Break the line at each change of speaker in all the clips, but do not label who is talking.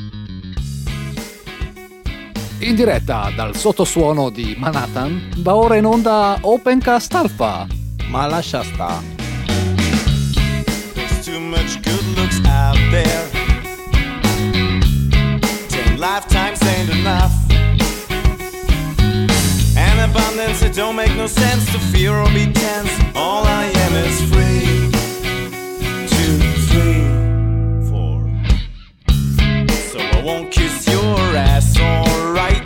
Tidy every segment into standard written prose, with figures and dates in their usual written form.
In diretta dal sottosuono di Manhattan va ora in onda Opencast Alpha.
Ma lascia sta.
There's too much good looks out there. 10 lifetimes ain't enough. An abundance that don't make no sense to fear or be tense. All I am is free. 2, 3, 4. So I won't kiss your ass, alright.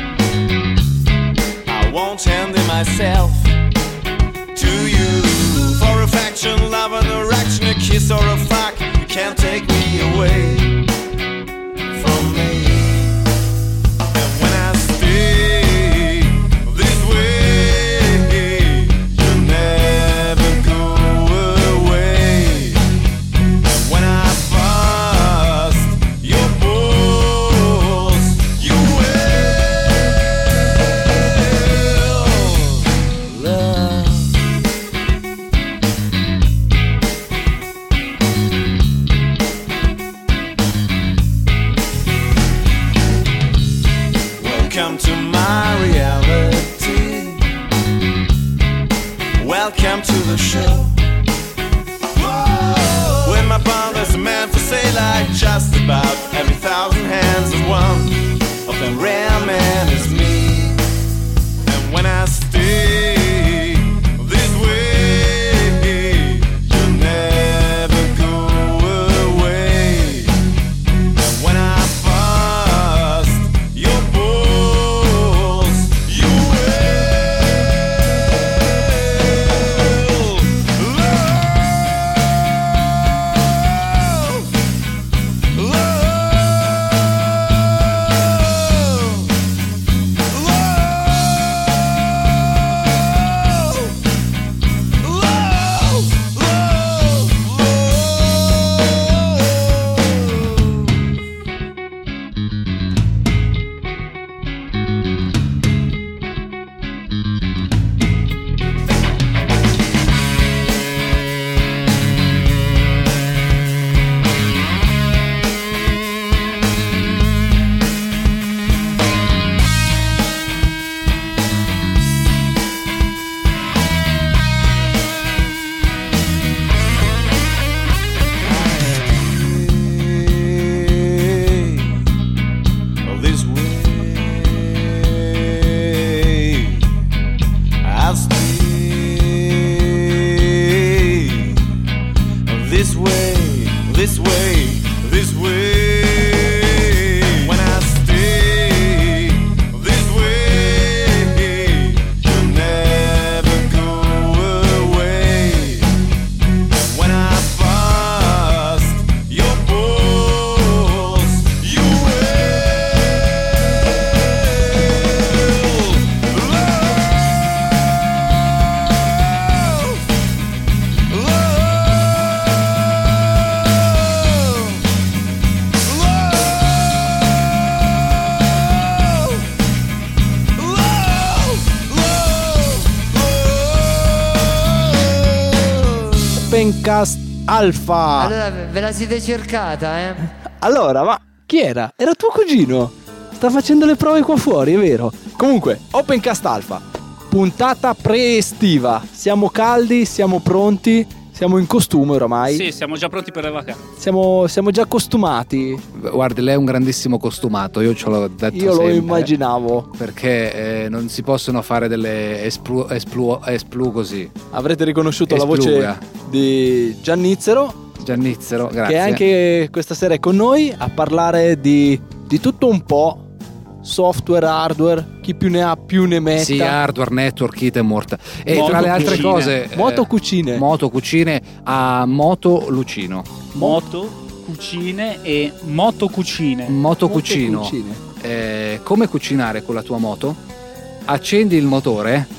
I won't hand it myself to you. For affection, love and erection, a kiss or a fuck, you can't take me away from me. And when I stay this way, you never go away. And when I bust your balls, you will love. Welcome to my reality. Welcome to the show. Whoa. With my bond as a man for say like just about every 1,000 hands of one of them rare men is me. And when I stay this way, you never go away. And when I bust your balls, you will this way. I'll stay this way, this way, this way. When I stay this way, you never go away. When I bust your balls, you
Opencast Alpha.
Allora ve la siete cercata, eh?
Allora, ma chi era? Era tuo cugino. Sta facendo le prove qua fuori, è vero. Comunque, Opencast Alpha. Puntata pre-estiva. Siamo caldi, siamo pronti. Siamo in costume oramai.
Sì, siamo già pronti per le vacanze.
Siamo già costumati.
Guardi, lei è un grandissimo costumato, io ce l'ho detto
Io
sempre.
lo immaginavo.
Perché non si possono fare delle esplu così.
Avrete riconosciuto la
Espluga.
voce di Giannizzero,
Giannizzero, grazie.
che anche questa sera è con noi a parlare di tutto un po'. Software, hardware, chi più ne ha più ne metta.
Sì, hardware, network, kit e morta. E
Moto
tra le altre
cucine.
cose
Moto cucine.
Moto cucine a Moto Lucino.
Moto, cucine e motocucine.
Moto cucino.
Cucine.
Come cucinare con la tua moto? Accendi il motore.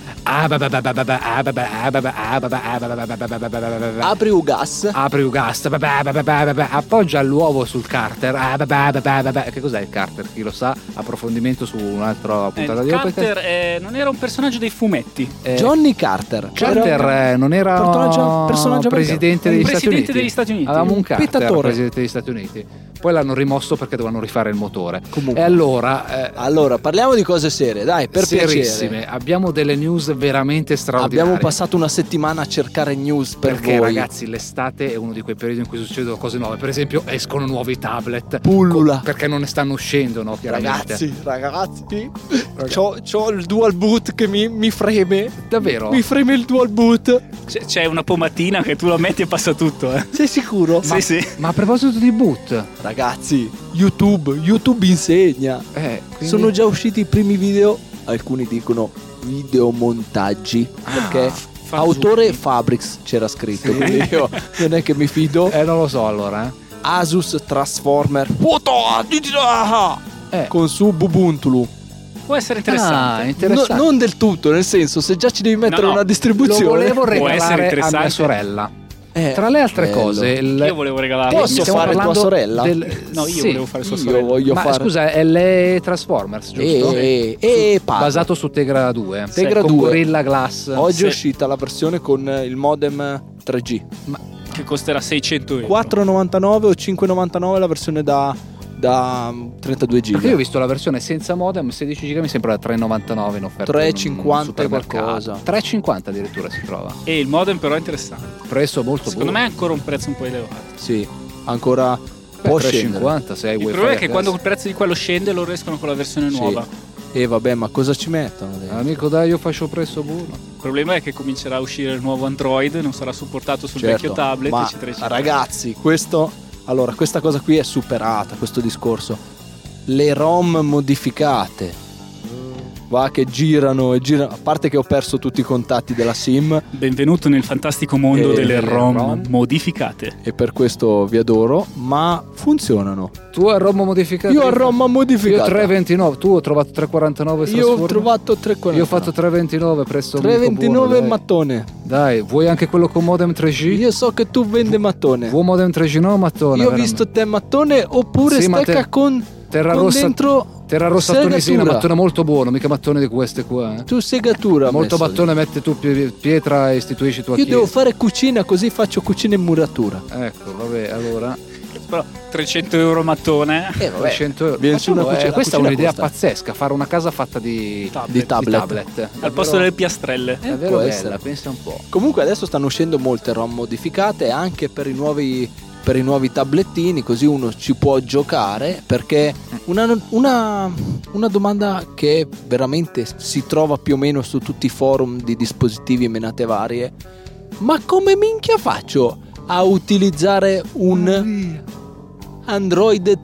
Apri un gas.
Apri un gas. Appoggia l'uovo sul carter. Che cos'è il carter? Chi lo sa? Approfondimento su un'altra puntata di Opencast.
Carter non era un personaggio dei fumetti.
Johnny Carter.
Carter non era
personaggio
presidente
Un
degli
presidente
Stati Uniti.
degli Stati Uniti.
Avevamo un Carter,
Dittatore.
presidente degli Stati Uniti. poi l'hanno rimosso perché dovevano rifare il motore.
Comunque.
E allora
Allora, parliamo di cose serie, dai, per
serissime,
piacere.
abbiamo delle news veramente straordinarie.
Abbiamo passato una settimana a cercare news per
perché
voi.
ragazzi, l'estate è uno di quei periodi in cui succedono cose nuove. Per esempio, escono nuovi tablet.
Pullula.
Perché non ne stanno uscendo, no? Chiaramente.
Ragazzi, c'ho il dual boot che mi freme.
Davvero?
Mi freme il dual boot.
C'è una pomatina che tu la metti e passa tutto, eh.
Sei sicuro?
Sì.
Ma a proposito di boot,
Ragazzi, YouTube insegna.
quindi-
Sono già usciti i primi video. Alcuni dicono videomontaggi. Perché autore Fabrics c'era scritto. Quindi io non è che mi fido.
non lo so allora.
Asus Transformer
Eh.
con su Ubuntu.
Può essere interessante.
Interessante.
Non del tutto, nel senso, se già ci devi mettere
No, no,
una
Lo
distribuzione.
volevo
Può essere
regalare a
interessante.
mia sorella. Tra le altre
bello.
cose,
Io volevo regalare.
Posso
stiamo
fare tua
parlando
sorella?
No, io
Sì.
volevo fare sua
Io
sorella.
voglio
Ma
fare.
scusa, è le Transformers, giusto?
Pago.
Basato su Tegra 2.
Tegra
con
2.
Gorilla Glass.
Oggi
Sì.
è uscita la versione con il modem 3G.
Che costerà 600 euro.
4,99 o 5,99 la versione da 32
Perché io ho
giga.
visto la versione senza modem 16 giga, mi sembra da 3,99 in offerta.
3,50
in un supermercato.
qualcosa.
3,50 addirittura si trova.
E il modem però è interessante.
Prezzo molto
Secondo
buono.
me è ancora un prezzo un po' elevato.
Sì, ancora può scendere.
3,50 se hai
Il
wifi.
problema è che
a casa.
quando il prezzo di quello scende loro escono con la versione
Sì.
nuova.
E vabbè, ma cosa ci mettono dentro?
Amico, dai, io faccio prezzo buono.
Il problema è che comincerà a uscire il nuovo Android, non sarà supportato sul
Certo,
vecchio tablet,
ma
eccetera, eccetera.
ragazzi, allora, questa cosa qui è superata, questo discorso. Le ROM modificate. Va che girano e girano. A parte che ho perso tutti i contatti della SIM
Benvenuto nel fantastico mondo delle
delle
ROM
ROM.
modificate.
e per questo vi adoro, ma funzionano.
Tu a Roma modificato?
Io a ROM
Io
modificata.
3,29. Tu ho trovato 3,49.
Io ho trovato 3,49.
Io ho fatto 3,29 presso
3,29
dai.
mattone.
Dai, vuoi anche quello con modem 3G?
Io so che tu vende mattone.
Vuoi modem 3G? No, mattone.
Io ho
veramente.
visto te mattone oppure
Sì, ma
stecca con
Terra
con
rossa,
dentro
terra rossa
segatura.
tunisina, mattone molto buono, mica mattone di queste qua.
tu segatura.
Molto
messo
mattone, metti tu pietra e istituisci tua
lì. Io
chiesa.
devo fare cucina così faccio cucina in muratura.
Ecco, vabbè, allora
Però 300 euro mattone.
300 euro.
Viene
Ma
su una
tu,
cucina-
questa è
cucina
un'idea
costa.
pazzesca, fare una casa fatta di
Di tablet.
Al posto delle piastrelle.
È vero,
Può
bella,
essere.
pensa un po'.
Comunque adesso stanno uscendo molte ROM modificate anche per i nuovi tablettini, così uno ci può giocare. Perché una domanda che veramente si trova più o meno su tutti i forum di dispositivi e menate varie: ma come minchia faccio a utilizzare un Android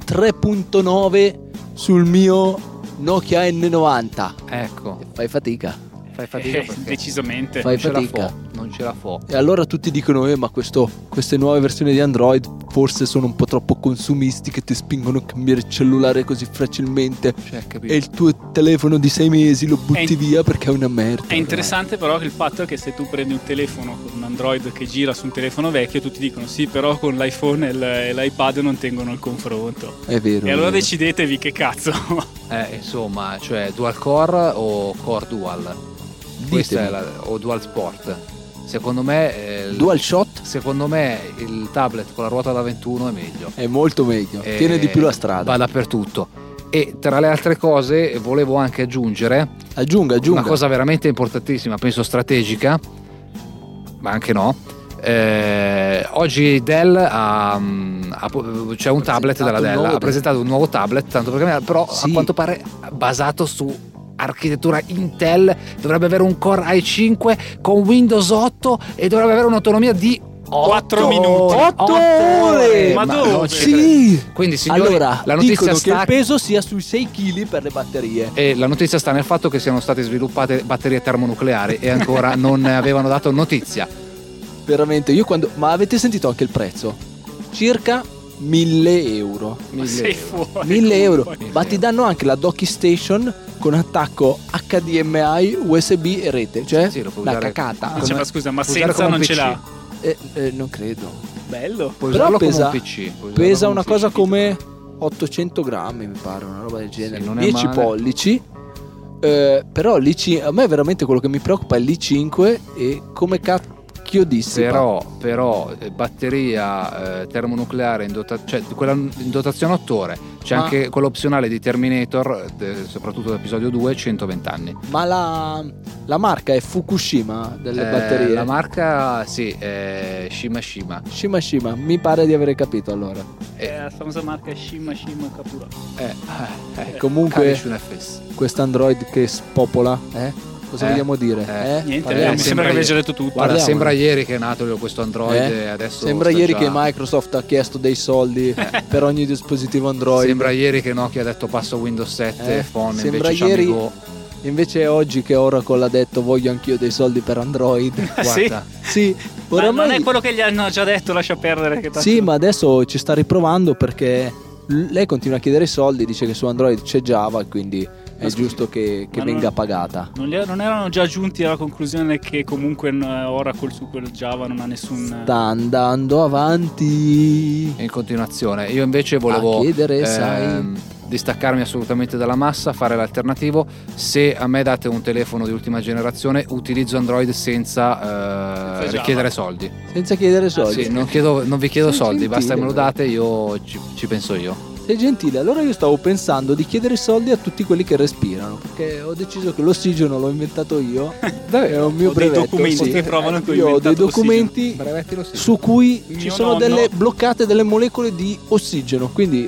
3.9 sul mio Nokia N90?
Ecco,
Fai fatica.
fai fatica perché
Decisamente.
Fai
non ce la
fatica.
fo, non ce la fo.
E allora tutti dicono: ma queste nuove versioni di Android forse sono un po' troppo consumisti, che ti spingono a cambiare il cellulare così facilmente,
Cioè, capito?
e il tuo telefono di 6 mesi lo butti
È-
via perché è una merda.
È interessante però che il fatto è che se tu prendi un telefono con un Android che gira su un telefono vecchio, tutti dicono sì, però con l'iPhone e l'iPad non tengono il confronto.
È vero.
E allora
è vero.
decidetevi che cazzo.
Insomma, cioè dual core o core dual? Questa
Ditemi.
è o dual sport. Secondo me
Dual shot
secondo me il tablet con la ruota da 21 è meglio.
è molto meglio, tiene di più la strada.
Va dappertutto. E tra le altre cose volevo anche aggiungere
Aggiunga.
una cosa veramente importantissima, penso strategica, ma anche no. Oggi Dell c'è un tablet della Dell, ha presentato un nuovo tablet, tanto perché però
Sì.
a quanto pare basato su architettura Intel, dovrebbe avere un Core i5 con Windows 8 e dovrebbe avere un'autonomia di
4 minuti.
8 ore!
Ma dove?
non ci credo.
Sì.
Quindi signori,
Allora,
la notizia
dicono che
sta
il peso sia sui 6 kg per le batterie.
e la notizia sta nel fatto che siano state sviluppate batterie termonucleari e ancora non ne avevano dato notizia.
Veramente, ma avete sentito anche il prezzo? Circa 1.000 euro.
Ma sei fuori.
1.000 euro.
comunque.
Ma ti danno anche la docking station con attacco HDMI, USB e rete. Cioè,
Sì, lo puoi
la
usare-
cacata.
Dice, ma scusa, ma
puoi usare
senza
come
non
un
ce
PC.
l'ha.
Non credo.
Bello.
Puoi
Però
usarlo
pesa-
come un PC. puoi usarlo
Pesa
come
una
un
cosa
PC.
come 800 grammi, mi pare, una roba del genere.
non è
10
male.
pollici. Però a me veramente quello che mi preoccupa è l'I5 e come cacchio anch'io dissipa.
Però batteria termonucleare cioè quella in dotazione 8 ore. C'è anche quello opzionale di Terminator, soprattutto l'episodio 2, 120 anni.
Ma la marca è Fukushima delle batterie?
La marca sì, è Shima.
Shima, mi pare di avere capito allora.
La famosa marca Shima Kapura.
Comunque
Kalish FS.
questo Android che spopola, cosa vogliamo dire?
Niente, mi sembra che avete detto tutto.
Guarda,
Parliamone.
sembra ieri che è nato questo Android e adesso
Sembra
sta
ieri
già-
che Microsoft ha chiesto dei soldi per ogni dispositivo Android.
Sembra ieri che Nokia ha detto passo Windows 7 phone,
Sembra
invece
ieri-
Go.
Invece è oggi che Oracle ha detto voglio anch'io dei soldi per Android.
Guarda,
Sì,
Ma
oramai...
non è quello che gli hanno già detto, lascia perdere. Che tanto...
Sì, ma adesso ci sta riprovando perché lei continua a chiedere soldi, dice che su Android c'è Java e quindi è giusto che
ma
venga
non-
pagata.
Non erano già giunti alla conclusione che comunque Oracle su quel Java non ha nessun...
Sta andando avanti.
in continuazione. Io invece volevo
A chiedere, sai.
distaccarmi assolutamente dalla massa, fare l'alternativo. Se a me date un telefono di ultima generazione, utilizzo Android senza
Java.
richiedere soldi.
Senza chiedere soldi.
Sì, non vi chiedo
Sei
soldi,
gentile,
basta che me lo
però.
date, io ci penso io.
Sei gentile, allora io stavo pensando di chiedere soldi a tutti quelli che respirano, perché ho deciso che l'ossigeno l'ho inventato io. È un mio
Ho dei
brevetto,
documenti
sì.
che provano che ho
Io ho dei
inventato
documenti
Brevetti lo sì.
su cui
Il
ci
mio
sono
nonno-
bloccate delle molecole di ossigeno, quindi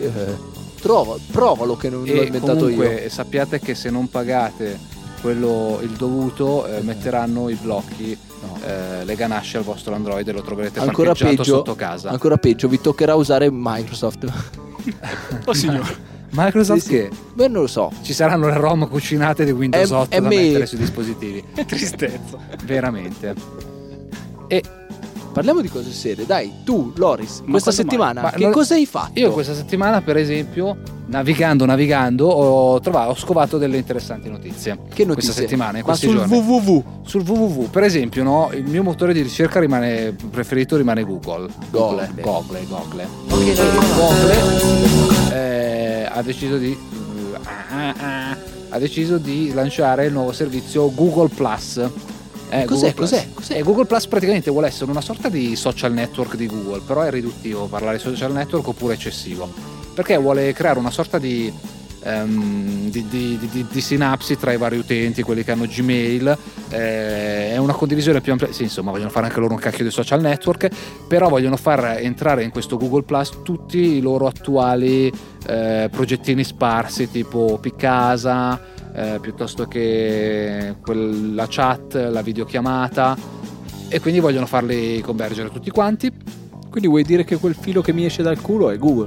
provalo che non l'ho
E
inventato io.
comunque sappiate che se non pagate il dovuto, metteranno i blocchi, le ganasce al vostro Android e lo troverete
Ancora
parcheggiato
peggio,
sotto casa.
ancora peggio, vi toccherà usare Microsoft.
Oh signore.
Microsoft
Sì, sì.
che
Beh, non lo so.
ci saranno le ROM cucinate di Windows
È
8 da
mail.
mettere sui dispositivi.
Tristezza.
Veramente. E
Parliamo di cose serie. Dai, tu, Loris,
Ma
questa
quando
settimana
mai? Ma
che
non-
cosa hai fatto?
io questa settimana, per esempio, navigando, ho scovato delle interessanti notizie.
Che notizie?
Questa settimana, in
Ma
questi
sul
giorni.
www.
Sul www, per esempio, no, il mio motore di ricerca preferito rimane Google.
Google.
Google.
Ok, l'ho trovato.
Ha deciso di lanciare il nuovo servizio Google Plus.
Cos'è?
Google Plus.
Cos'è?
Google Plus praticamente vuole essere una sorta di social network di Google, però è riduttivo parlare di social network oppure eccessivo, perché vuole creare una sorta di sinapsi tra i vari utenti, quelli che hanno Gmail. È una condivisione più ampia. Sì, insomma, vogliono fare anche loro un cacchio di social network, però vogliono far entrare in questo Google Plus tutti i loro attuali progettini sparsi, tipo Picasa, piuttosto che la chat, la videochiamata, e quindi vogliono farli convergere tutti quanti.
Quindi vuoi dire che quel filo che mi esce dal culo è Google?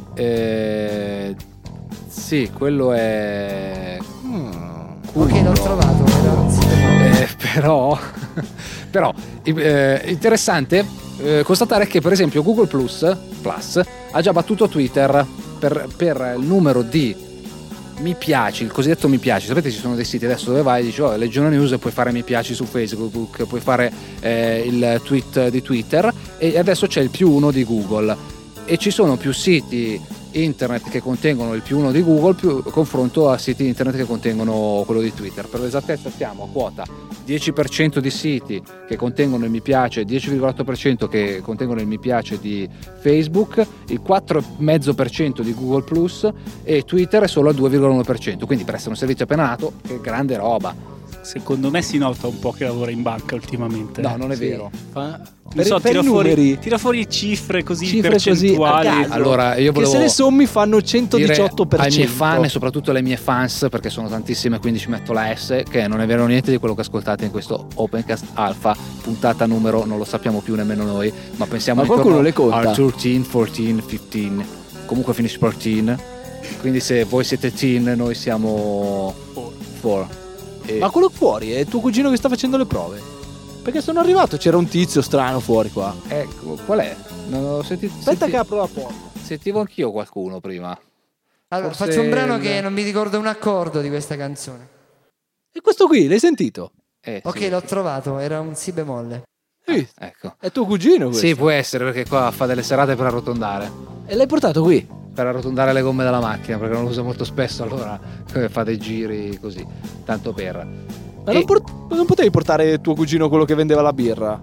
Sì, quello è
Ok, l'ho trovato. Era un sito nuovo.
però interessante constatare che per esempio Google Plus ha già battuto Twitter per il numero di mi piaci, il cosiddetto mi piaci. Sapete, ci sono dei siti adesso dove vai e dici leggi una news e puoi fare mi piaci su Facebook, puoi fare il tweet di Twitter, e adesso c'è il +1 di Google, e ci sono più siti internet che contengono il +1 di Google confronto a siti internet che contengono quello di Twitter. Per l'esattezza siamo a quota 10% di siti che contengono il mi piace, 10,8% che contengono il mi piace di Facebook, il 4,5% di Google Plus, e Twitter è solo al 2,1%. Quindi per essere un servizio appena nato, che grande roba.
Secondo me si nota un po' che lavora in banca ultimamente.
No, non è
Sì.
vero.
Non so,
per
tira
i numeri.
Tira fuori cifre così
Cifre così,
percentuali.
a caso.
Allora, io
Che
volevo
se le sommi fanno
dire
118%.
ai miei fan e soprattutto alle mie fans, perché sono tantissime, quindi ci metto la S, che non è vero niente di quello che ascoltate in questo Opencast Alpha, puntata numero non lo sappiamo più nemmeno noi, ma pensiamo
Ma qualcuno le conta?
al 13, 14, 15, comunque finisce 14, quindi se voi siete teen noi siamo 4.
Ma quello fuori è tuo cugino che sta facendo le prove? Perché sono arrivato, c'era un tizio strano fuori qua.
Ecco, qual è? Non ho sentito.
Aspetta che apro la porta.
Sentivo anch'io qualcuno prima.
Allora,
Forse
faccio un brano
il-
che non mi ricordo un accordo di questa canzone.
E questo qui, l'hai sentito?
Ok,
Sì.
l'ho trovato, era un si bemolle.
Ecco.
Ecco.
È tuo cugino questo?
Sì, può essere, perché qua fa delle serate per arrotondare.
E l'hai portato qui?
Per arrotondare le gomme della macchina, perché non lo usa molto spesso, allora fa dei giri così, tanto per.
Ma
E-
non potevi portare tuo cugino quello che vendeva la birra?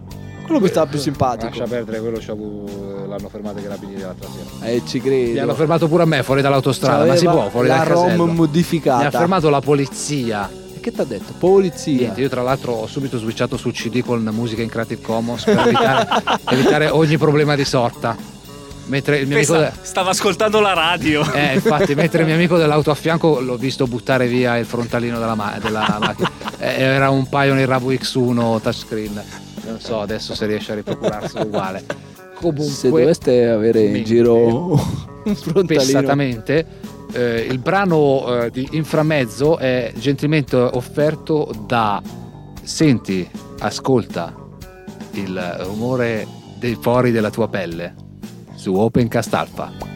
Quello mi stava più simpatico.
Lascia perdere, quello l'hanno fermato i carabinieri l'altra sera.
Ci credo.
Mi hanno fermato pure a me fuori dall'autostrada, ma si può fuori
la
dal casello.
ROM modificata.
Mi ha fermato la polizia.
E che t'ha detto? Polizia.
Niente, io tra l'altro ho subito switchato sul CD con musica in Creative Commons per evitare ogni problema di sorta. Mentre il mio amico
stava ascoltando la radio.
Infatti, mentre il mio amico dell'auto a fianco l'ho visto buttare via il frontalino della macchina. Era un Pioneer Ravo X1 touchscreen. Non so adesso se riesce a ripropurarselo uguale. Comunque,
se doveste avere in giro un frontalino,
spessatamente, il brano di Inframezzo è gentilmente offerto da Senti, ascolta il rumore dei pori della tua pelle su Opencast Alpha.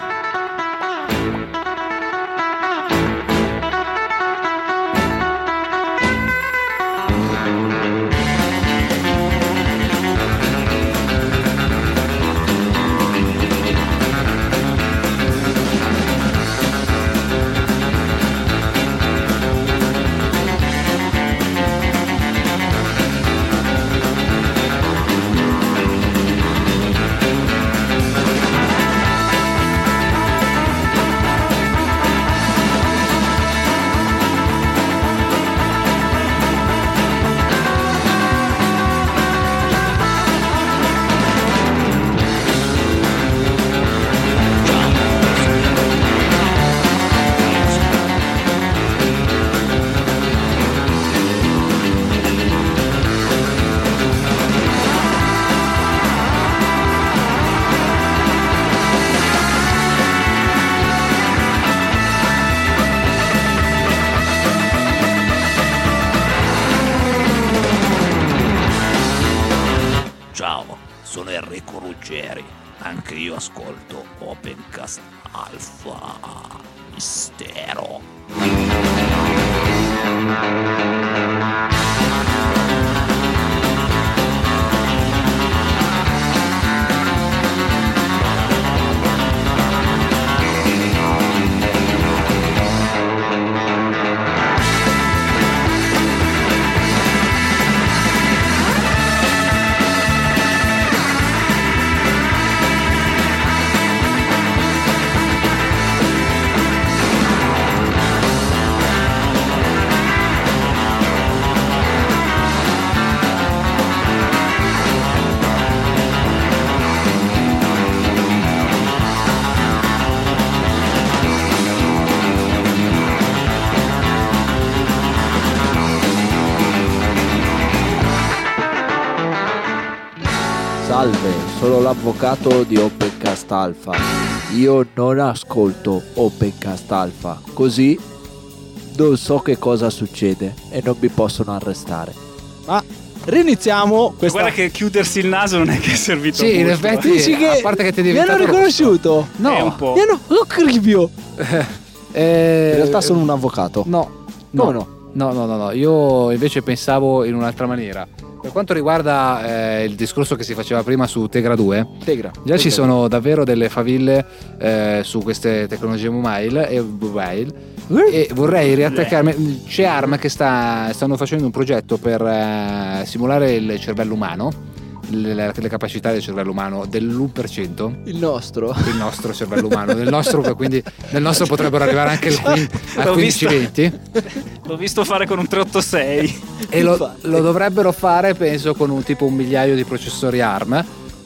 Sono Enrico Ruggeri, anche io ascolto Opencast Alpha Mistero.
Salve, sono l'avvocato di Opencast Alpha. Io non ascolto Opencast Alpha, così non so che cosa succede e non mi possono arrestare. Ma riniziamo questa...
Guarda che chiudersi il naso non è che è servito
Sì,
a
in
molto,
effetti,
Dici che
a parte che ti devi
mi hanno riconosciuto?
No,
È un po'.
Mi hanno... Oh, cribio! In
in
realtà sono un avvocato.
No,
Come no?
No, io invece pensavo in un'altra maniera. Per quanto riguarda il discorso che si faceva prima su Tegra 2, già ci sono davvero delle faville su queste tecnologie mobile e vorrei riattaccarmi. C'è ARM che stanno facendo un progetto per simulare il cervello umano, le capacità del cervello umano dell'1%.
Il nostro
Cervello umano, quindi nel nostro potrebbero arrivare anche al 15-20.
L'ho visto fare con un 386
E lo dovrebbero fare, penso, con un 1.000.000 di processori ARM,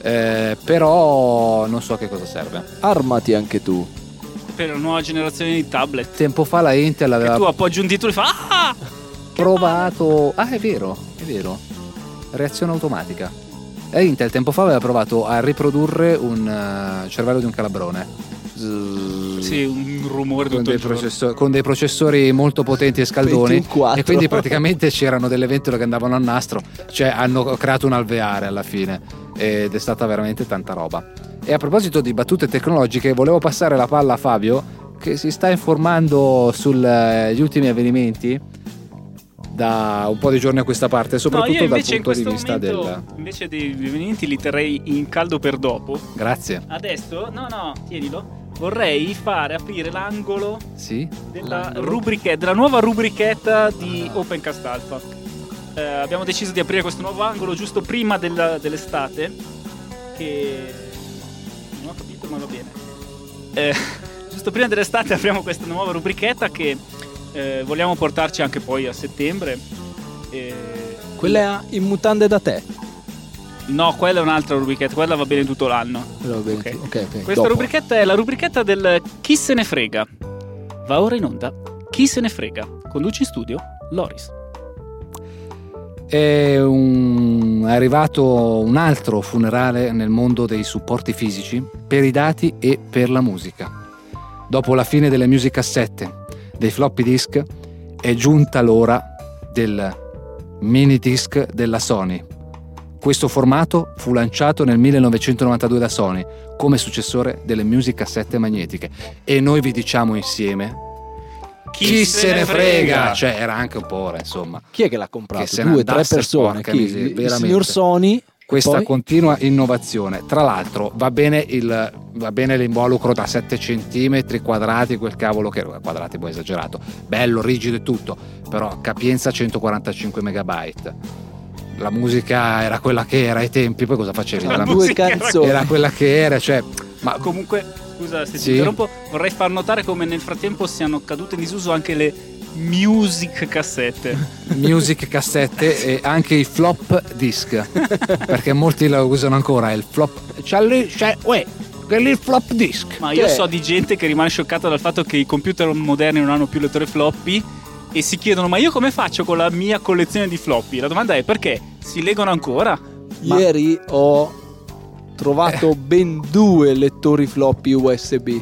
però non so a che cosa serve.
Armati anche tu.
per la nuova generazione di tablet.
Tempo fa la Intel
Che
aveva
tu appoggi un titolo e fa ah!
provato. Ah, è vero. Reazione automatica. E Intel tempo fa aveva provato a riprodurre un cervello di un calabrone.
Sì, un rumore
Con
tutto
dei,
il giorno.
con dei processori molto potenti e scaldoni,
24.
e quindi praticamente c'erano delle ventole che andavano a nastro, cioè hanno creato un alveare alla fine, ed è stata veramente tanta roba. E a proposito di battute tecnologiche, volevo passare la palla a Fabio, che si sta informando sugli ultimi avvenimenti da un po' di giorni a questa parte, soprattutto
io
dal
invece
punto di
in
vista
questo momento, invece dei avvenimenti li terrei in caldo per dopo.
Grazie.
Adesso, no, tienilo. Vorrei fare aprire l'angolo
Sì?
della rubrichetta, della nuova rubrichetta di Opencast Alpha. abbiamo deciso di aprire questo nuovo angolo giusto prima dell'estate, che non ho capito ma va bene. Giusto prima dell'estate apriamo questa nuova rubrichetta che vogliamo portarci anche poi a settembre.
Quella in mutande da te.
No, quella è un'altra rubrichetta, quella va bene tutto l'anno.
Va bene.
Ok.
Ok.
Questa
Dopo.
rubrichetta è la rubrichetta del Chi se ne frega. Va ora in onda Chi se ne frega. Conduce in studio Loris.
È arrivato un altro funerale nel mondo dei supporti fisici per i dati e per la musica. Dopo la fine delle musicassette, dei floppy disk, è giunta l'ora del mini disc della Sony. Questo formato fu lanciato nel 1992 da Sony come successore delle musicassette magnetiche e noi vi diciamo insieme chi se ne frega, cioè era anche un po' ora, insomma.
Chi è che l'ha comprato?
Che se ne
2-3
andasse,
persone.
porca
Chi?
miseria,
Il
veramente.
signor Sony.
Questa
Poi?
continua innovazione. Tra l'altro va bene l'involucro da 7 centimetri quadrati, quel cavolo che quadrati poi esagerato, bello, rigido e tutto, però capienza 145 megabyte. La musica era quella che era ai tempi, poi cosa facevi?
La
La
Due
musica
canzoni.
era quella che era, cioè, ma
Comunque, scusa se ti
Sì.
interrompo, vorrei far notare come nel frattempo siano cadute in disuso anche le music cassette.
music cassette e anche i flop disc, perché molti lo usano ancora, il flop, c'è lì il flop disc.
Ma io
Che-
so di gente che rimane scioccata dal fatto che i computer moderni non hanno più lettore floppy e si chiedono: ma io come faccio con la mia collezione di floppy? La domanda è: perché si leggono ancora?
Ieri ho trovato ben 2 lettori floppy USB.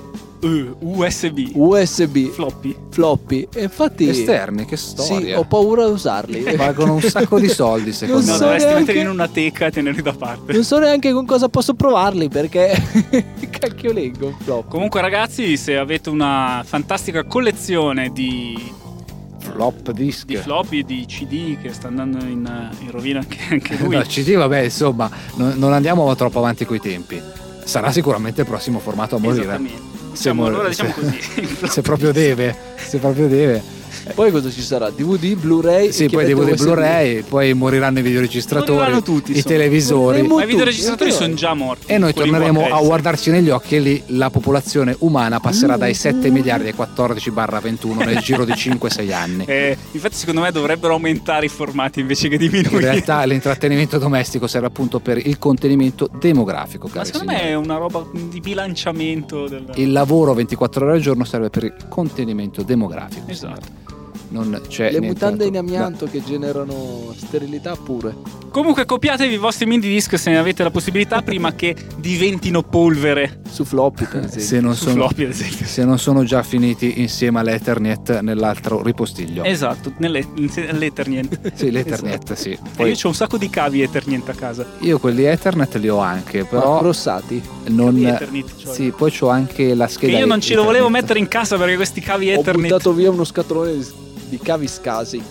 USB floppy.
Floppy. E infatti.
Esterni, che
Sì,
storia.
ho paura di usarli.
Valgono un sacco di soldi, secondo
Non
No,
so
me.
dovresti
neanche-
metterli in una teca e tenerli da parte.
Non so neanche con cosa posso provarli perché cacchio leggo un flop.
Comunque ragazzi, se avete una fantastica collezione di
Flop disc.
floppy, di CD che sta andando in rovina anche lui,
No, CD, vabbè, insomma, non andiamo troppo avanti coi tempi. Sarà sicuramente il prossimo formato a morire.
esattamente.
Se
Diciamo,
mor-
allora diciamo
se-
così.
Se proprio deve.
Poi cosa ci sarà? DVD, Blu-ray?
Sì,
e
poi
chiavette
DVD,
USB.
Blu-ray, poi moriranno i videoregistratori,
Moriranno tutti,
i
insomma.
televisori.
Moriremo
Ma i
tutti,
videoregistratori
è vero.
sono già morti.
E noi
quelli
torneremo a
VHS.
guardarci negli occhi e lì la popolazione umana passerà dai 7 miliardi ai 14/21 nel giro di 5-6 anni.
Infatti secondo me dovrebbero aumentare i formati invece che
In
diminuire.
realtà l'intrattenimento domestico serve appunto per il contenimento demografico,
Ma
cari
secondo me
signori.
è una roba di bilanciamento del...
Il lavoro 24 ore al giorno serve per il contenimento demografico.
Esatto.
Non c'è
Le
nient'altro.
mutande in amianto che generano sterilità pure.
Comunque copiatevi i vostri mini disc se ne avete la possibilità prima che diventino polvere.
Su floppy, per esempio.
Se non
Su
sono,
floppy ad esempio.
se non sono già finiti insieme all'Ethernet nell'altro ripostiglio.
Esatto, nell'Ethernet.
Sì, l'Ethernet, sì.
E
Poi
io ho un sacco di cavi Ethernet a casa.
io quelli Ethernet li ho anche,
Ma
però
crossati.
non.
Cavi Ethernet, cioè.
Sì, poi c'ho anche la
Che
scheda.
io non ce lo volevo
Ethernet.
mettere in casa perché questi cavi
Ho
Ethernet.
buttato via uno scatolone di cavi scasi.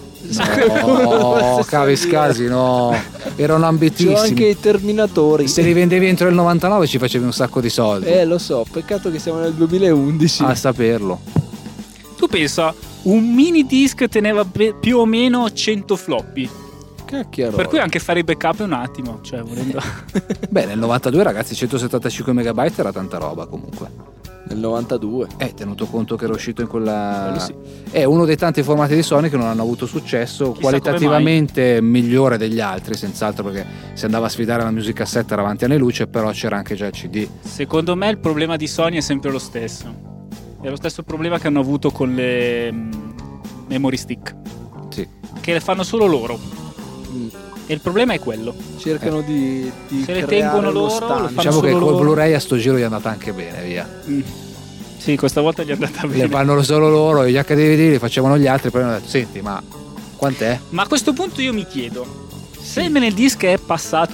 No, cavi scasi, no. Erano
C'ho
ambitissimi.
anche i terminatori.
Se li vendevi entro il 99 ci facevi un sacco di soldi.
Lo so, peccato che siamo nel 2011.
A saperlo.
Tu pensa, un mini disc teneva più o meno 100 floppy.
Cacchio.
Per cui anche fare i backup è un attimo. Cioè, volendo.
Beh, nel 92 ragazzi 175 megabyte era tanta roba comunque.
Nel 92.
Tenuto conto che era uscito in quella.
Quello sì.
È uno dei tanti formati di Sony che non hanno avuto successo,
Chissà
qualitativamente migliore degli altri, senz'altro, perché si andava a sfidare la music cassette era avanti anni luce, però c'era anche già il CD.
Secondo me il problema di Sony è sempre lo stesso. È lo stesso problema che hanno avuto con le memory stick,
Sì.
che le fanno solo loro.
Mm.
E il problema è quello.
Cercano di
Se le
creare
tengono
uno
loro,
stand.
lo fanno
Diciamo che
solo
col
loro.
Blu-ray a sto giro gli è andata anche bene, via.
Sì, questa volta gli è andata
Le
bene.
fanno solo loro, gli HDVD li facevano gli altri, poi hanno detto senti, ma quant'è?
Ma a questo punto io mi chiedo, se il mini disc è passato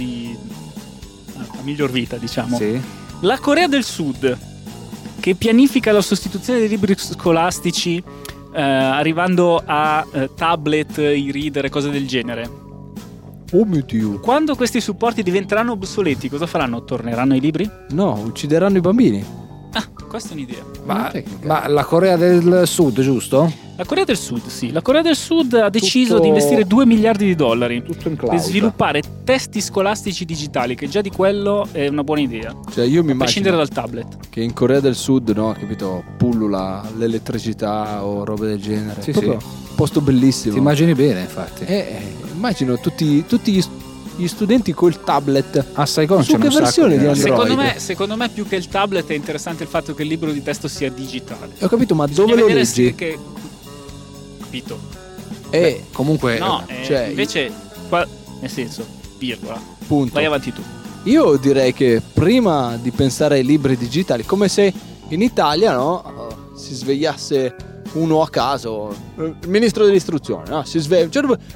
a miglior vita, diciamo,
Sì.
la Corea del Sud, che pianifica la sostituzione dei libri scolastici arrivando a tablet, e-reader e cose del genere,
Oh mio Dio.
quando questi supporti diventeranno obsoleti, cosa faranno? Torneranno i libri?
No, uccideranno i bambini.
Ah, questa è un'idea.
Ma,
Una tecnica.
ma la Corea del Sud, giusto?
La Corea del Sud, sì. La Corea del Sud ha deciso
Tutto-
di investire $2 miliardi
Tutto in
per
cloud.
sviluppare testi scolastici digitali, che già di quello è una buona idea.
Cioè io mi
A prescindere
immagino
dal tablet.
che in Corea del Sud, no, capito, pullula l'elettricità o robe del genere.
Sì,
Proprio un posto bellissimo.
Ti immagini bene, infatti.
Immagino tutti gli studenti col tablet.
A Saigon
Su
c'è
che
un sacco
versione di Android?
Secondo me più che il tablet è interessante il fatto che il libro di testo sia digitale.
Ho capito, ma
Bisogna
dove lo
vedere
leggi?
Capito?
Comunque
No,
cioè,
invece qua, nel senso, virgola.
punto.
Vai avanti tu.
Io direi che prima di pensare ai libri digitali, come se in Italia, no, si svegliasse uno a caso, il ministro dell'istruzione, no, si sveglia,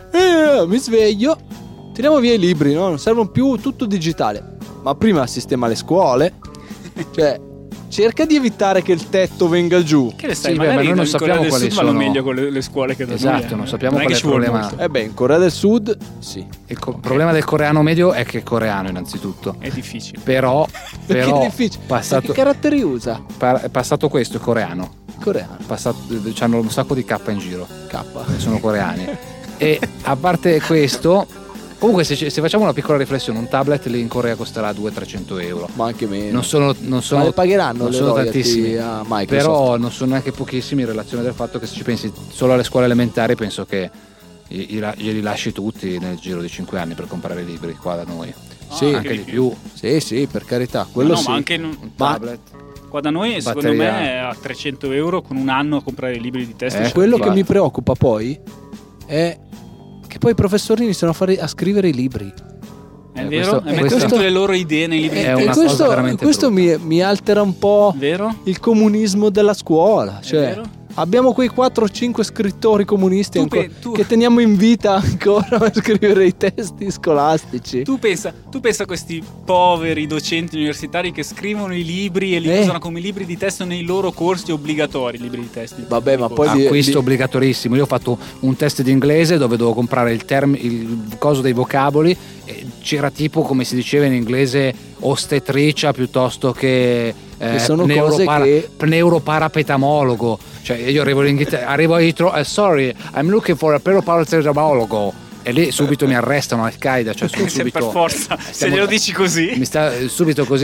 mi sveglio, tiriamo via i libri, no, non servono più, tutto digitale. Ma prima sistema le scuole, cioè cerca di evitare che il tetto venga giù.
Che ne sai,
Sì,
magari
ma noi non
in Corea
sappiamo
del
quali
Sud vanno
sono-
meglio con le scuole che da
Esatto,
noi.
non sappiamo
è
qual
che
è
ci
il
vuole
problema.
molto.
In Corea del Sud, sì.
Il problema del coreano medio è che è coreano innanzitutto.
È difficile.
Però,
Perché
però
è difficile.
passato,
Che caratteri usa?
passato questo è coreano.
Coreano.
Hanno un sacco di K in giro.
K.
Sono coreani. E a parte questo, comunque se facciamo una piccola riflessione, un tablet lì in Corea costerà 200-300 euro.
Ma anche meno.
Non sono
Ma le pagheranno
non
le
sono
royalty
tantissimi,
a Microsoft.
però non sono neanche pochissimi in relazione del fatto che se ci pensi solo alle scuole elementari penso che glieli lasci tutti nel giro di 5 anni per comprare libri qua da noi.
Sì,
Anche di più.
Sì, per carità, quello
No,
sì.
ma anche
Un
Ma-
tablet.
qua da noi, secondo
Batteria.
me, è a 300 euro con un anno a comprare i libri di testo.
Eh,
Quello che
va.
mi preoccupa poi è che poi i professori iniziano a scrivere i libri.
È vero?
questo-
E mettono
questo-
tutte le loro idee nei libri
È
di
E
una
testo.
cosa
questo,
veramente
questo
brutta.
mi altera un po'
Vero?
il comunismo della scuola. Cioè,
vero?
abbiamo quei 4-5 scrittori comunisti
Tu
ancora,
pe- tu-
che teniamo in vita ancora per scrivere i testi scolastici.
Tu pensa a questi poveri docenti universitari che scrivono i libri e li
Eh.
usano come libri di testo nei loro corsi obbligatori, libri di testo.
Vabbè, ma poi
Acquisto obbligatorissimo. Io ho fatto un test di inglese dove dovevo comprare il coso dei vocaboli e c'era tipo, come si diceva in inglese, ostetricia piuttosto che
sono cose che-
pneuroparapetamologo. Cioè io arrivo in Inghilterra, arrivo a Heathrow, sorry, I'm looking for a pneuroparapetamologo. E lì subito mi arrestano Al-Qaeda, cioè sono
Se per
subito
forza, se
stiamo-
glielo dici così.
mi sta subito così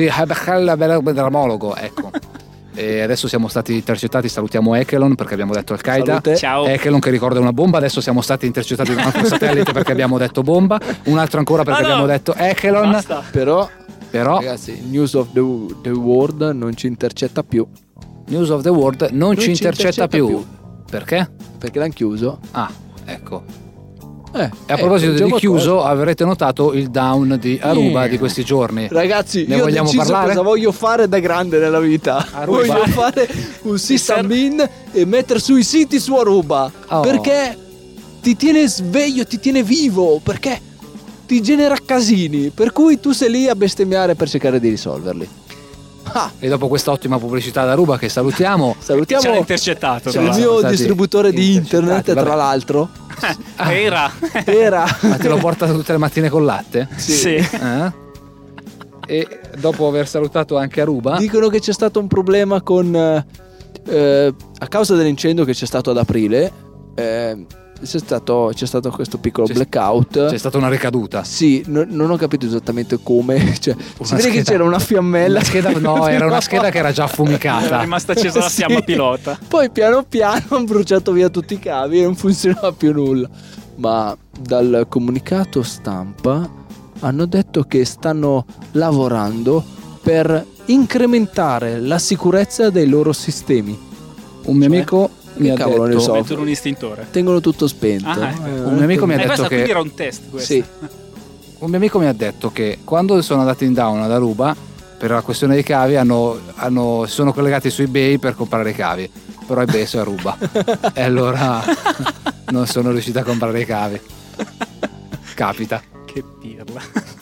ecco. E adesso siamo stati intercettati, salutiamo Echelon perché abbiamo detto Al-Qaeda.
Salute.
Ciao.
Echelon che ricorda una bomba, adesso siamo stati intercettati da un altro satellite perché abbiamo detto bomba, un altro ancora perché
Ah, no.
abbiamo detto Echelon.
Basta.
Però,
Però
ragazzi, News of the World non ci intercetta più.
News of the World non ci intercetta più.
più.
Perché?
Perché l'hanno chiuso.
Ah, ecco.
E
E a proposito
già
di
qualcosa.
chiuso, avrete notato il down di Aruba di questi giorni.
Ragazzi,
Ne
io ho
vogliamo
deciso
parlare?
cosa voglio fare da grande nella vita.
Aruba?
Voglio fare un sysadmin e mettere sui siti su Aruba.
Oh.
Perché ti tiene sveglio, ti tiene vivo. Perché ti genera casini. Per cui tu sei lì a bestemmiare per cercare di risolverli. Ah,
E dopo questa ottima pubblicità da Aruba che salutiamo,
Ci hanno
salutiamo
intercettato.
il
tra
siamo
mio
stati
distributore di
intercettati,
internet,
vabbè.
tra l'altro.
l'altro. Era.
Era.
ma te lo porta tutte le mattine con latte?
Sì.
Eh? E dopo aver salutato anche Aruba,
Dicono che c'è stato un problema con a causa dell'incendio che c'è stato ad aprile, c'è stato questo piccolo
C'è-
blackout.
c'è stata una ricaduta.
Sì, non ho capito esattamente come. Cioè, si vede che
scheda-
c'era una fiammella.
Una scheda- no, era una scheda che era già
Era
affumicata.
rimasta accesa la
Sì.
fiamma pilota.
Poi piano piano hanno bruciato via tutti i cavi e non funzionava più nulla. Ma dal comunicato stampa hanno detto che stanno lavorando per incrementare la sicurezza dei loro sistemi.
Un mio amico mi ha
cavolo ne
detto,
so?
Mettono un istintore.
Tengono tutto spento.
Ah, ecco.
Un mio amico mi ha detto
Questo
che
quindi era un test questo.
Sì.
un mio amico mi ha detto che quando sono andati in down ad Aruba per la questione dei cavi si sono collegati su eBay per comprare i cavi, però eBay è a Aruba e allora non sono riuscito a comprare i cavi. Capita.
Che pirla.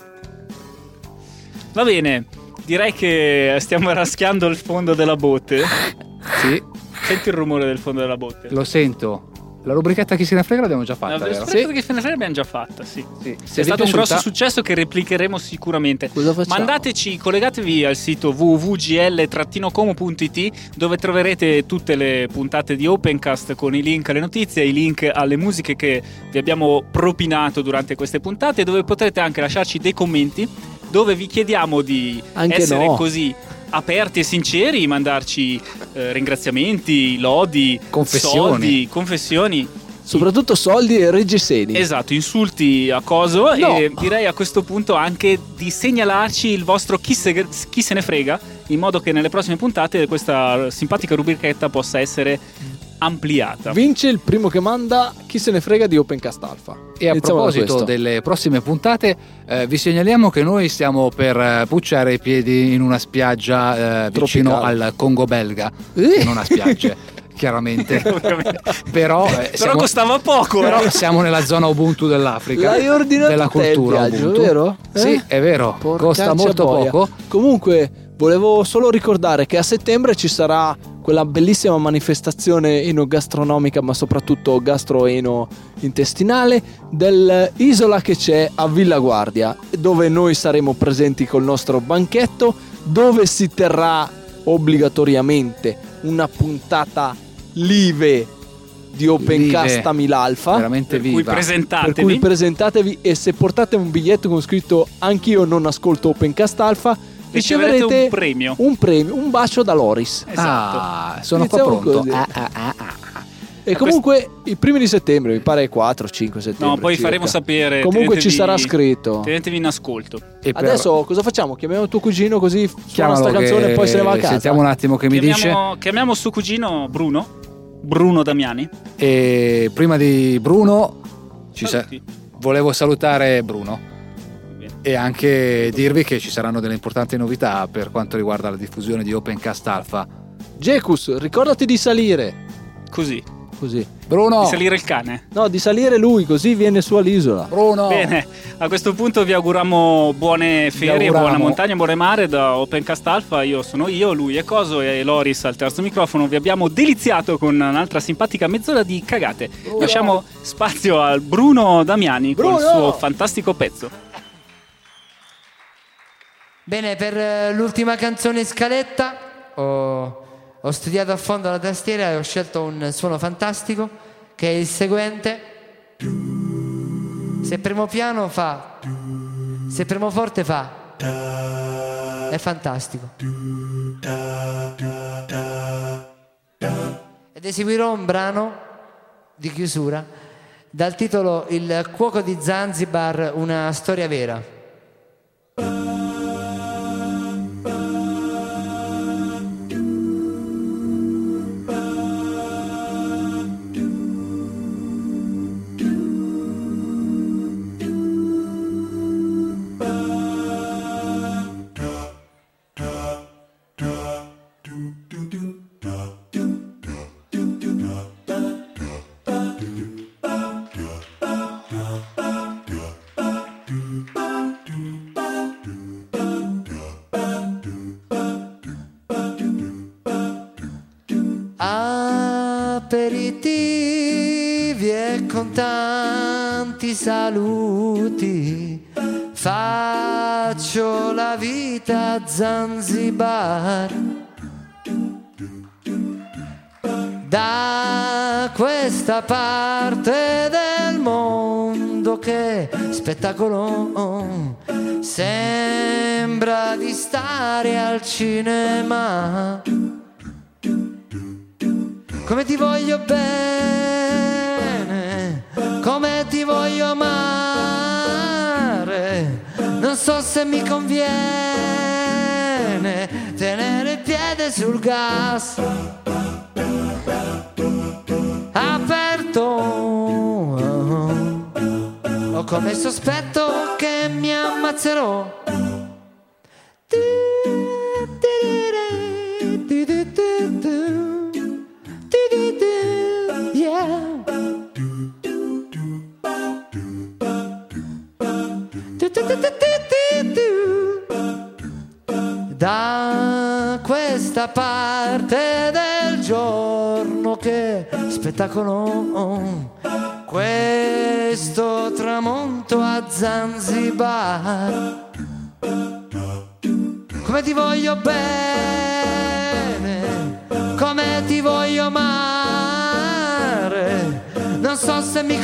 Va bene, direi che stiamo raschiando il fondo della botte.
Sì,
Senti il rumore del fondo della botte.
lo sento. La rubrichetta Chi se ne frega l'abbiamo già fatta,
La
vero?
rubrichetta Chi se ne frega l'abbiamo già fatta, sì.
Sì.
È stato un grosso successo che replicheremo sicuramente.
Cosa facciamo?
Mandateci, collegatevi al sito www.gl-como.it, dove troverete tutte le puntate di Opencast con i link alle notizie, i link alle musiche che vi abbiamo propinato durante queste puntate, dove potrete anche lasciarci dei commenti, dove vi chiediamo di
Anche
essere
no.
così aperti e sinceri, mandarci ringraziamenti, lodi,
Confessioni.
soldi, confessioni.
Soprattutto soldi e reggiseni.
Esatto, insulti a coso.
No.
E direi a questo punto anche di segnalarci il vostro chi se ne frega, in modo che nelle prossime puntate questa simpatica rubrichetta possa essere ampliata.
Vince il primo che manda Chi se ne frega di Opencast Alpha.
E a
Iniziamo da
proposito
questo.
delle prossime puntate, vi segnaliamo che noi stiamo per pucciare i piedi in una spiaggia vicino
Tropicale.
al Congo belga, che non ha spiagge, chiaramente. Però, siamo,
costava poco.
però siamo nella zona Ubuntu dell'Africa,
L'hai ordinato
della
te il
cultura
viaggio,
Ubuntu.
vero?
Sì, è vero,
Porcaccia
costa molto
boia.
poco.
Comunque, volevo solo ricordare che a settembre ci sarà quella bellissima manifestazione enogastronomica, ma soprattutto gastroeno-intestinale dell'isola che c'è a Villa Guardia, dove noi saremo presenti col nostro banchetto, dove si terrà obbligatoriamente una puntata live di Opencast
Vive.
a Milalfa.
Veramente
Per cui
viva.
Per cui
presentatevi.
presentatevi, e se portate un biglietto con scritto "Anch'io non ascolto Opencast Alpha",
Riceverete
riceverete
un premio.
un bacio da Loris.
Esatto.
Ah, sono qua
Iniziamo
pronto.
così. E
A
comunque i primi di settembre, mi pare 4-5 settembre.
No, poi
circa.
faremo sapere.
Comunque ci
tenetevi-
sarà scritto.
Tenetevi in ascolto.
E per-
Adesso cosa facciamo? Chiamiamo tuo cugino così suona
chiamalo
sta canzone
che-
e poi se ne va a casa.
Sentiamo un attimo che mi dice.
Chiamiamo suo cugino Bruno Damiani.
E prima di Bruno
Saluti.
volevo salutare Bruno
Bene.
e anche dirvi che ci saranno delle importanti novità per quanto riguarda la diffusione di Opencast Alpha.
Jecus, ricordati di salire.
Così.
Così.
Bruno,
Di salire il cane.
No, di salire lui, così viene su all'isola.
Bruno.
Bene, a questo punto vi auguriamo buone ferie,
auguriamo.
buona montagna, buone mare da Opencast Alpha. Io sono lui è Coso e Loris al terzo microfono. Vi abbiamo deliziato con un'altra simpatica mezz'ora di cagate. Lasciamo spazio al Bruno Damiani con il
Bruno!
suo fantastico pezzo.
Bene, per l'ultima canzone in scaletta ho studiato a fondo la tastiera e ho scelto un suono fantastico che è il seguente. Se premo piano fa, se premo forte fa, è fantastico. Ed eseguirò un brano di chiusura dal titolo Il cuoco di Zanzibar, una storia vera. Aperitivi e con tanti saluti faccio la vita a Zanzibar. Da questa parte del mondo che spettacolo, sembra di stare al cinema. Come ti voglio bene, come ti voglio amare, non so se mi conviene tenere il piede sul gas aperto, ho come sospetto che mi ammazzerò. Yeah. Da questa parte del giorno buongiorno, che spettacolo, questo tramonto a Zanzibar. Come ti voglio bene, come ti voglio male, non so se mi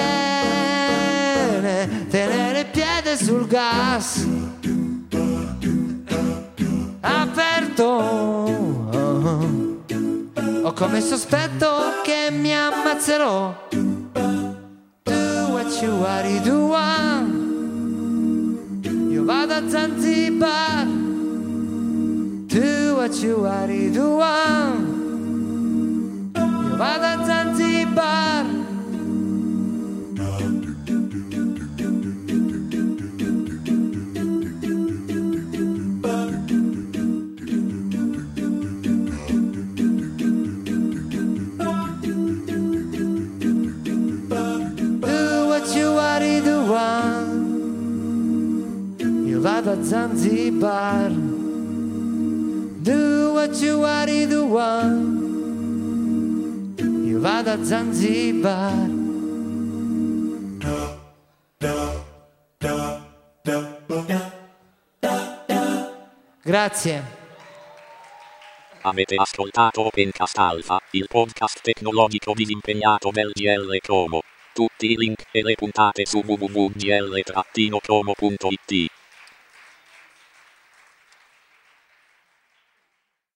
conviene tenere il piede sul gas aperto. Ho come sospetto che mi ammazzerò. Do what you wanna do, io vado a Zanzibar. Do what you wanna do, io vado a Zanzibar. Io vado a Zanzibar. Do what you wanna do, io vado a Zanzibar. Grazie.
Avete ascoltato Opencast Alpha, il podcast tecnologico disimpegnato del GL Como. Tutti i link e le puntate su www.gl-como.it.